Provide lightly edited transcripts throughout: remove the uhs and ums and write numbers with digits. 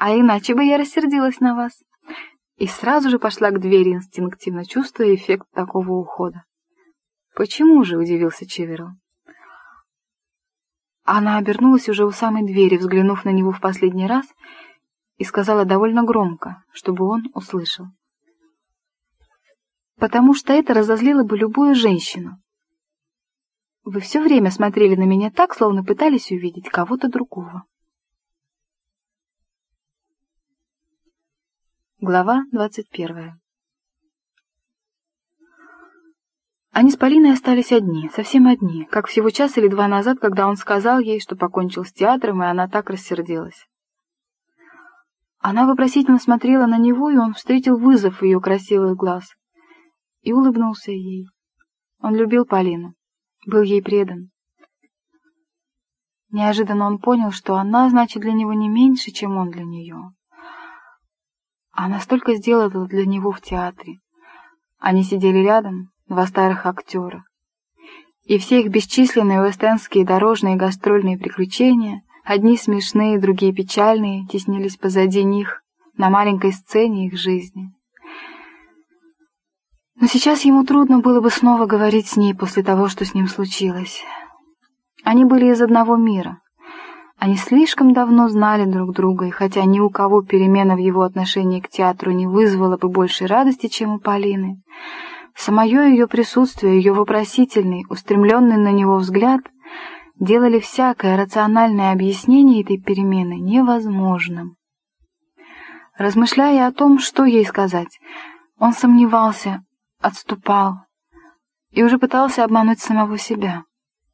А иначе бы я рассердилась на вас. И сразу же пошла к двери, инстинктивно чувствуя эффект такого ухода. «Почему же?» — удивился Чиверл. Она обернулась уже у самой двери, взглянув на него в последний раз, и сказала довольно громко, чтобы он услышал. «Потому что это разозлило бы любую женщину. Вы все время смотрели на меня так, словно пытались увидеть кого-то другого». Глава 21. Они с Полиной остались одни, совсем одни, как всего час или два назад, когда он сказал ей, что покончил с театром, и она так рассердилась. Она вопросительно смотрела на него, и он встретил вызов в ее красивых глаз и улыбнулся ей. Он любил Полину, был ей предан. Неожиданно он понял, что она значит для него не меньше, чем он для нее. Она столько сделала для него в театре. Они сидели рядом, два старых актера. И все их бесчисленные уэст-эндские дорожные и гастрольные приключения, одни смешные, другие печальные, теснились позади них, на маленькой сцене их жизни. Но сейчас ему трудно было бы снова говорить с ней после того, что с ним случилось. Они были из одного мира. Они слишком давно знали друг друга, и хотя ни у кого перемена в его отношении к театру не вызвала бы большей радости, чем у Полины, самое ее присутствие, ее вопросительный, устремленный на него взгляд делали всякое рациональное объяснение этой перемены невозможным. Размышляя о том, что ей сказать, он сомневался, отступал и уже пытался обмануть самого себя.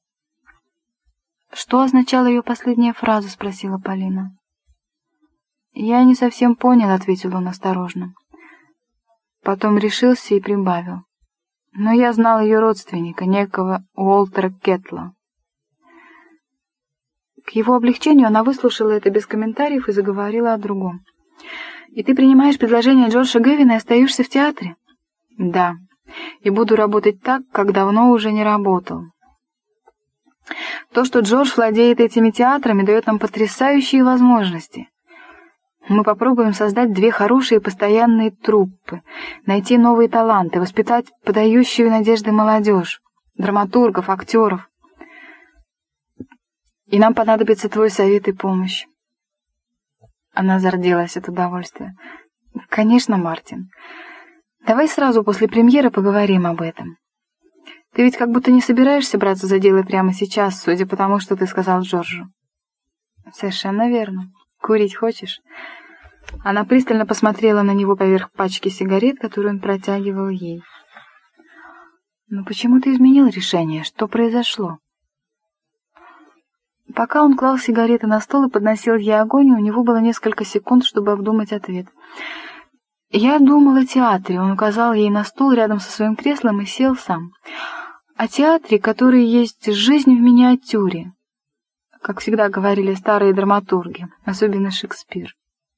«Что означала ее последняя фраза?» — спросила Полина. «Я не совсем понял», — ответил он осторожно. Потом решился и прибавил. «Но я знал ее родственника, некого Уолтера Кетла». К его облегчению она выслушала это без комментариев и заговорила о другом. «И ты принимаешь предложение Джорджа Гевина и остаешься в театре?» «Да, и буду работать так, как давно уже не работал. То, что Джордж владеет этими театрами, дает нам потрясающие возможности. Мы попробуем создать две хорошие постоянные труппы, найти новые таланты, воспитать подающую надежды молодежь, драматургов, актеров. И нам понадобится твой совет и помощь». Она зарделась от удовольствия. «Конечно, Мартин. Давай сразу после премьеры поговорим об этом. Ты ведь как будто не собираешься браться за дело прямо сейчас, судя по тому, что ты сказал Джорджу». «Совершенно верно. Курить хочешь?» Она пристально посмотрела на него поверх пачки сигарет, которую он протягивал ей. «Но почему ты изменил решение? Что произошло?» Пока он клал сигареты на стол и подносил ей огонь, у него было несколько секунд, чтобы обдумать ответ. «Я думал о театре», — он указал ей на стул рядом со своим креслом и сел сам. «О театре, который есть жизнь в миниатюре», как всегда говорили старые драматурги, особенно Шекспир.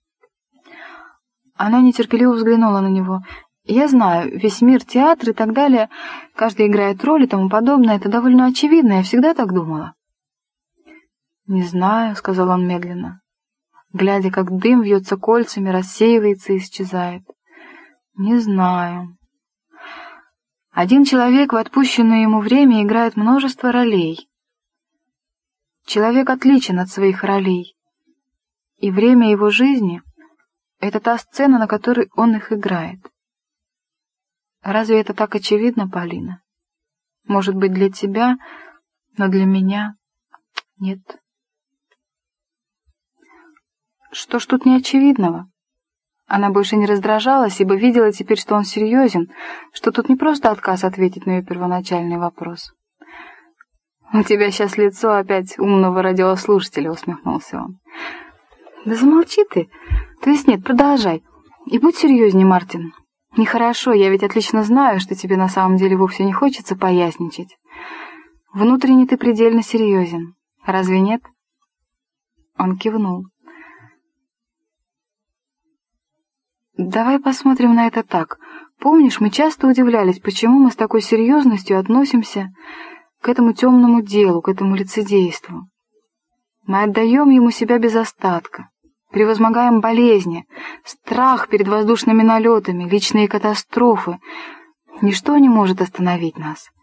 Она нетерпеливо взглянула на него. «Я знаю, весь мир, театр и так далее, каждый играет роль и тому подобное, это довольно очевидно, я всегда так думала». «Не знаю», — сказал он медленно, глядя, как дым вьется кольцами, рассеивается и исчезает. «Не знаю. Один человек в отпущенное ему время играет множество ролей. Человек отличен от своих ролей, и время его жизни — это та сцена, на которой он их играет. Разве это так очевидно, Полина? Может быть, для тебя, но для меня нет». Что ж тут неочевидного? Она больше не раздражалась, ибо видела теперь, что он серьезен, что тут не просто отказ ответить на ее первоначальный вопрос. «У тебя сейчас лицо опять умного радиослушателя», — усмехнулся он. «Да замолчи ты. То есть нет, продолжай. И будь серьезнее, Мартин. Нехорошо, я ведь отлично знаю, что тебе на самом деле вовсе не хочется поясничать. Внутренне ты предельно серьезен. Разве нет?» Он кивнул. «Давай посмотрим на это так. Помнишь, мы часто удивлялись, почему мы с такой серьезностью относимся к этому темному делу, к этому лицедейству. Мы отдаем ему себя без остатка. превозмогаем болезни, страх перед воздушными налетами, личные катастрофы. Ничто не может остановить нас.